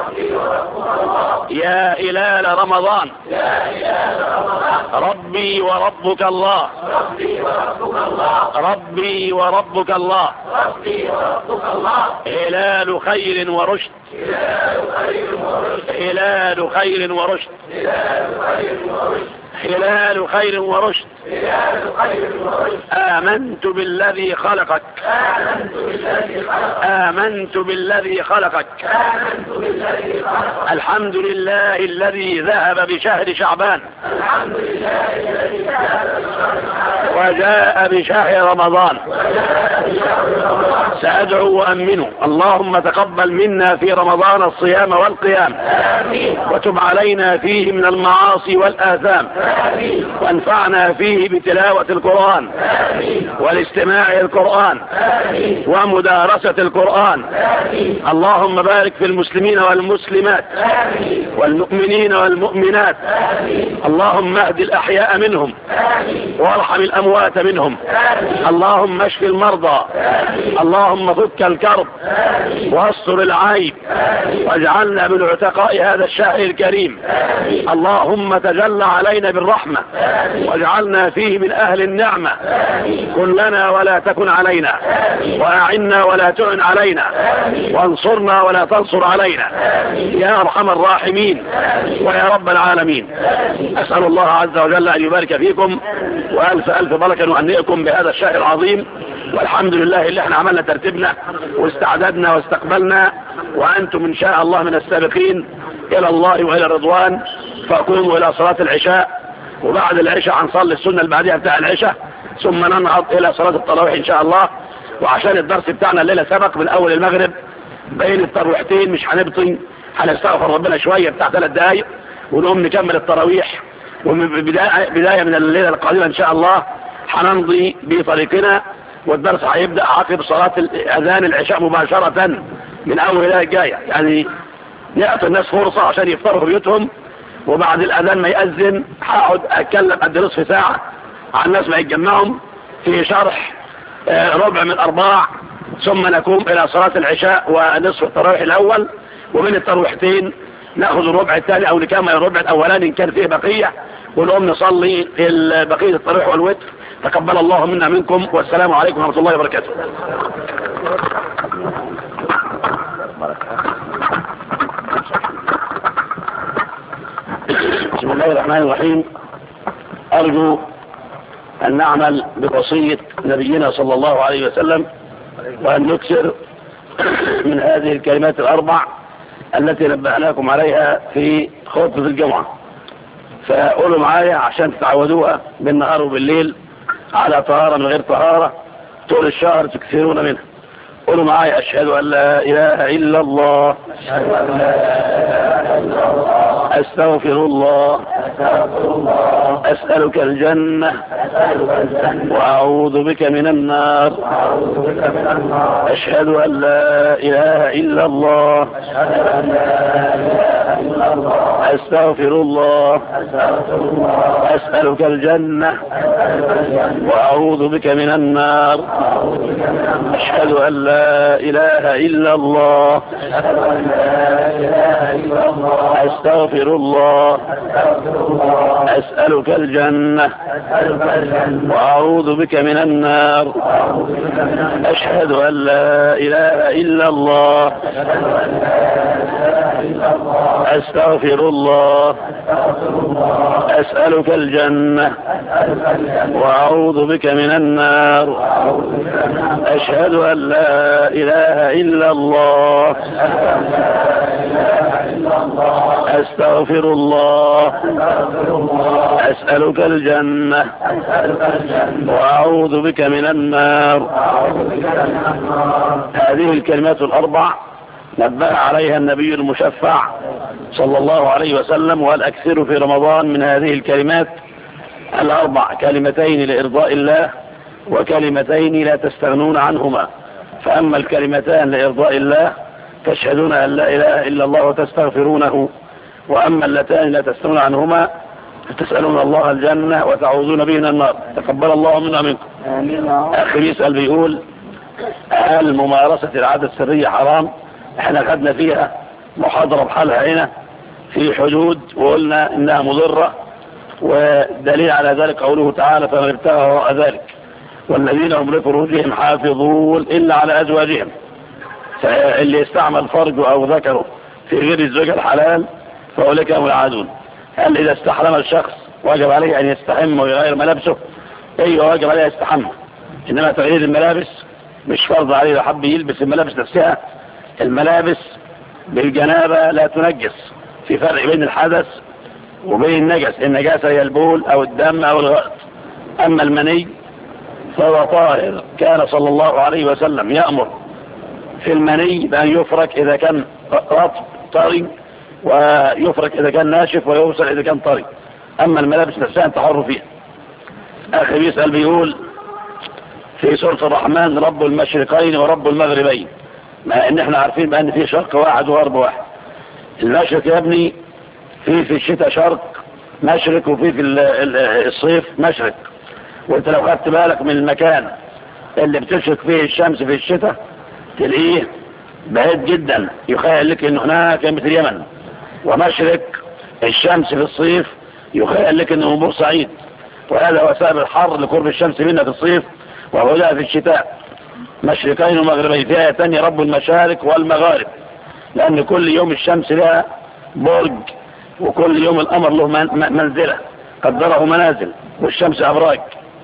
Speaker 1: يا هلال رمضان. ربي وربك الله. ربي وربك الله. هلال خير ورشد. هلال خير ورشد. هلال خير ورشد. آمنت بالذي خلقك. آمنت بالذي خلقك. الحمد لله الذي ذهب بشهر شعبان وجاء بشهر رمضان. سأدعو وأمنه اللهم تقبل منا في رمضان الصيام والقيام، وتب علينا فيه من المعاصي والآثام، وانفعنا فيه بتلاوة القرآن والاستماع القرآن ومدارسة القرآن. اللهم بارك في المسلمين والمسلمات والمؤمنين والمؤمنات. اللهم اهد الأحياء منهم وارحم الأموات منهم. اللهم اشف المرضى. اللهم فك الكرب واستر العيب، واجعلنا من عتقاء هذا الشهر الكريم. اللهم تجلى علينا بالرحمة واجعلنا فيه من أهل النعمة. كن لنا ولا تكن علينا، وأعنا ولا تعن علينا، وانصرنا ولا تنصر علينا يا أرحم الراحمين ويا رب العالمين. أسأل الله عز وجل أن يبارك فيكم، وألف ألف بركة نهنئكم بهذا الشهر العظيم. والحمد لله اللي احنا عملنا ترتيبنا واستعددنا واستقبلنا، وأنتم إن شاء الله من السابقين إلى الله وإلى الرضوان. فقوموا إلى صلاة العشاء، وبعد العشاء هنصلي السنة اللي بعدها بتاع العشاء، ثم ننهض إلى صلاة التراويح إن شاء الله. وعشان الدرس بتاعنا الليلة سبق من أول المغرب بين التراويحتين، مش هنبطي، هنستغفر ربنا شوية بتاع 3 دقايق ونقوم نكمل التراويح. ومن بداية من الليلة القادمة إن شاء الله هنمضي بطريقنا، والدرس هيبدأ عقب صلاة أذان العشاء مباشرة من أول الليلة الجاية. يعني نعطي الناس فرصة عشان يفطروا في بيوتهم، وبعد الأذان ما يأذن هقعد أتكلم قد نصف ساعة عن الناس ما يتجمعهم في شرح ربع من 4، ثم نقوم إلى صلاة العشاء ونصف التراويح الأول، ومن التراويحتين نأخذ الربع الثاني أو نكمل الربع الأولاني إن كان فيه بقية، ونقوم نصلي بقية التراويح والوتر. تقبل الله منا منكم، والسلام عليكم ورحمة الله وبركاته. بسم الله الرحمن الرحيم. أرجو أن نعمل بوصية نبينا صلى الله عليه وسلم، وأن نكثر من هذه الكلمات الأربع التي نبهناكم عليها في خطبة الجمعة. فقولوا معايا عشان تتعودوها بالنهار وبالليل على طهارة من غير طهارة طول الشهر تكثرون منها. قولوا معايا: أشهد أن لا إله إلا الله، أستغفر الله، أسألك الجنة، وأعوذ بك من النار. أشهد أن لا إله إلا الله، أستغفر الله، أسألك الجنة، وأعوذ بك من النار. أشهد أن لا إله إلا الله، أستغفر الله، أسألك الجنة، وأعوذ بك من النار. أشهد أن لا إله إلا الله، أستغفر الله، أسألك الجنة، وأعوذ بك من النار. أشهد أن لا إله إلا الله، أستغفر الله، أسألك الجنة، وأعوذ بك من النار. هذه الكلمات الأربع نبه عليها النبي المشفع صلى الله عليه وسلم، والأكثر في رمضان من هذه الكلمات الأربع: كلمتين لإرضاء الله، وكلمتين لا تستغنون عنهما. فأما الكلمتان لإرضاء الله تشهدون أن لا إله إلا الله وتستغفرونه، وأما اللتان لا تستغنون عنهما فتسألون الله الجنة وتعوذون به من النار. تقبل الله منا منكم. اخي يسأل بيقول هل ممارسة العادة السرية حرام؟ احنا خدنا فيها محاضرة بحالها هنا في حدود وقلنا انها مضرة، ودليل على ذلك قوله تعالى فمن ابتغى وراء ذلك والذين هم لفروجهم حافظون الا على ازواجهم. فاللي يستعمل فرجه او ذكره في غير الزوجة الحلال فاولئك هم العادون. هل اذا استحرم الشخص واجب عليه ان يستحم ويغير ملابسه؟ ايوه واجب عليه يستحم، انما تغيير الملابس مش فرض عليه. لو حب يلبس الملابس نفسها، الملابس بالجنابة لا تنجس، في فرق بين الحدث وبين النجس. النجاسة هي البول او الدم او الغائط، اما المني فهو طاهر. كان صلى الله عليه وسلم يأمر في المني بأن يفرك إذا كان رطب طري، ويفرك إذا كان ناشف، ويوصل إذا كان طري. أما الملابس نفسها أنت حر فيها. أخي بيسأل بيقول في سورة الرحمن رب المشرقين ورب المغربين، مع إن إحنا عارفين بأن في شرق واحد وغرب واحد. المشرق يا ابني في الشتاء شرق مشرق، وفي الصيف مشرق. وانت لو خدت بالك من المكان اللي بتشرق فيه الشمس في الشتاء تلاقيه بعيد جدا، يخيل لك انه هناك مثل اليمن. ومشرق الشمس في الصيف يخيل لك انه بورسعيد. وهذا هو سبب الحر لقرب الشمس منا في الصيف وهداها في الشتاء. مشرقين ومغربين. في آية تانية رب المشارق والمغارب، لأن كل يوم الشمس لها برج، وكل يوم القمر له منزلة قدره منازل، والشمس أبراج.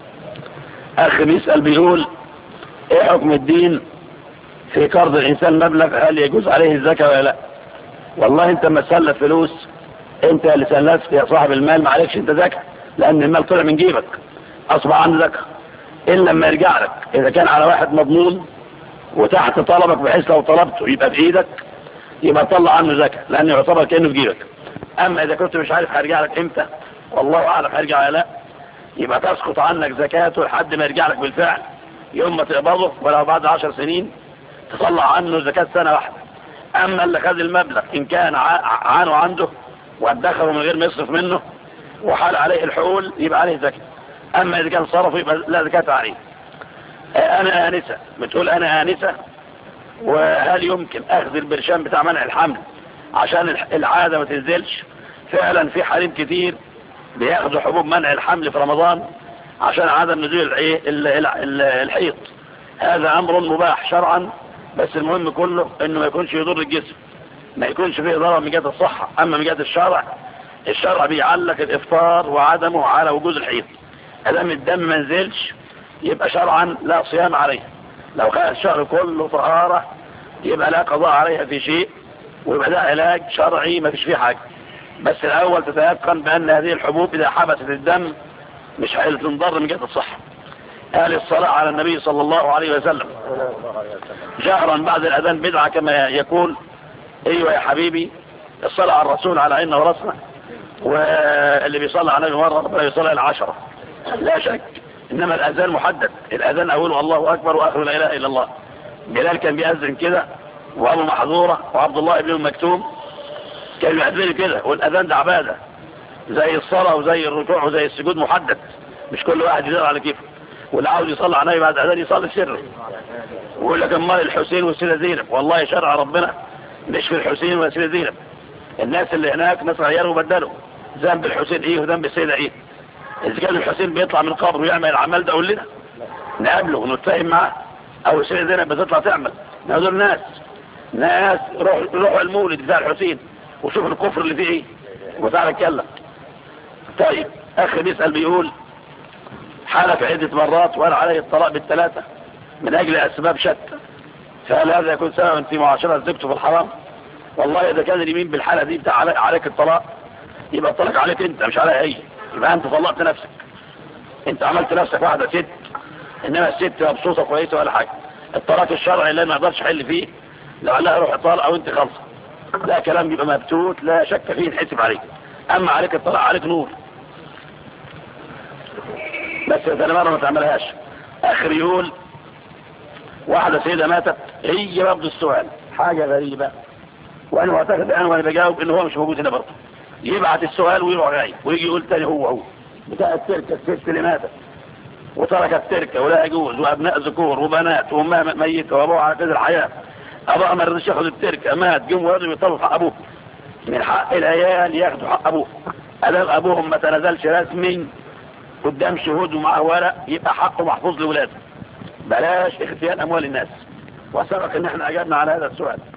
Speaker 1: أخي بيسأل بيقول إيه حكم الدين في قرض الإنسان مبلغ، هل يجوز عليه الزكاة ولا لا؟ والله أنت ما تسلف فلوس، أنت اللي سلفت يا صاحب المال، ما عليكش أنت زكاة، لأن المال طلع من جيبك أصبح عنده زكاة إلا لما يرجع لك. إذا كان على واحد مضمون وتحت طلبك بحيث لو طلبته يبقى بإيدك، يبقى طلع عنه زكاة، لأنه يعتبر كأنه في جيبك. أما إذا كنت مش عارف هيرجع لك إمتى، والله أعلم هيرجع ولا لا، يبقى تسقط عنك زكاته لحد ما يرجع لك بالفعل. يوم ما تقبضه ولو بعد 10 سنين تطلع عنه زكاة سنة واحدة. أما اللي خد المبلغ إن كان عانوا عنده وادخره من غير ما يصرف منه وحال عليه الحول يبقى عليه زكاة. أما إذا كان صرفه يبقى لا زكاة عليه. أنا آنسة بتقول أنا آنسة، وهل يمكن أخذ البرشام بتاع منع الحمل عشان العادة ما تنزلش؟ فعلا في حريم كتير بياخدوا حبوب منع الحمل في رمضان عشان عدم نزول الحيض. هذا أمر مباح شرعا، بس المهم كله إنه ما يكونش يضر الجسم، ما يكونش فيه ضرر من جهة الصحة. أما من جهة الشرع بيعلق الإفطار وعدمه على وجود الحيض. أدام الدم ما نزلش يبقى شرعا لا صيام عليه. لو كان الشهر كله طهارة يبقى لا قضاء عليها في شيء، ويبقى ده علاج شرعي ما فيش فيه حاجة. بس الأول تتيقن بأن هذه الحبوب إذا حبست الدم مش هتنضر من جهة الصحة. قال الصلاة على النبي صلى الله عليه وسلم جهرا بعد الأذان بدعة كما يقول. ايوه يا حبيبي، الصلاة على الرسول على عيننا وراسنا، واللي بيصلي على النبي مرة ربنا يصلي العشرة لا شك. انما الأذان محدد، الأذان أوله الله أكبر وآخره لا إله إلا الله. بلال كان بيأذن كده، وأبو محظورة وعبد الله بن مكتوم كانوا يأذنوا كده. والأذان ده عبادة زي الصلاة وزي الركوع وزي السجود محدد، مش كل واحد يدور على كيفه. واللي عاوز يصلي على النبي بعد الأذان يصلي سر. ويقول لك امال الحسين والسيدة زينب، والله شرع ربنا مش في الحسين والسيدة زينب. الناس اللي هناك ناس غيروا وبدلوا، ذنب الحسين ايه وذنب السيدة ايه. اذا كان الحسين بيطلع من القبر ويعمل العمل ده قول لنا نقابله ونتفاهم معاه، او السيدة زينب بتطلع تعمل. نقول ناس روحوا المولد بتاع الحسين وشوفوا الكفر اللي فيه ايه وتعالى اتكلم. طيب اخي بيسأل بيقول حلف عدة مرات وقال عليه الطلاق بالثلاثة من اجل اسباب شتى، فهل هذا يكون سببا في معاشرة زوجته في الحرام؟ والله اذا كان اليمين بالحالة دي بتاع عليك الطلاق يبقى الطلاق عليك انت مش عليها هي، يبقى انت طلقت نفسك، انت عملت نفسك واحدة ست. انما الست مبسوطة كويسة ولا حاجة. الطلاق الشرعي اللي ما يقدرش حل فيه لعلها روح طالق او انت خالصة، لا كلام يبقى مبتوت لا شك فيه نحسب عليك. اما عليك الطلاق عليك نور، بس ثاني مرة ما تعملهاش. اخر يقول واحدة سيدة ماتت، هي برضه السؤال حاجة غريبة، وانا معتقد انا وانا بجاوب ان هو مش موجود هنا برضه. يبعت السؤال ويروح غايب ويجي يقول تاني هو بتاع التركة الست اللي ماتت وتركت تركه ولا يجوز، وابناء ذكور وبنات وامها ميته وابوها على قيد الحياه، ابوها ما رضيش ياخد التركه، مات، جم ولده يطلق حق ابوه. من حق العيال ياخدوا حق ابوه، ادام ابوهم ما تنازلش رسمي قدام شهود ومعه ورق يبقى حقه محفوظ لاولاده. بلاش اغتيال اموال الناس. وسبق ان احنا اجبنا على هذا السؤال.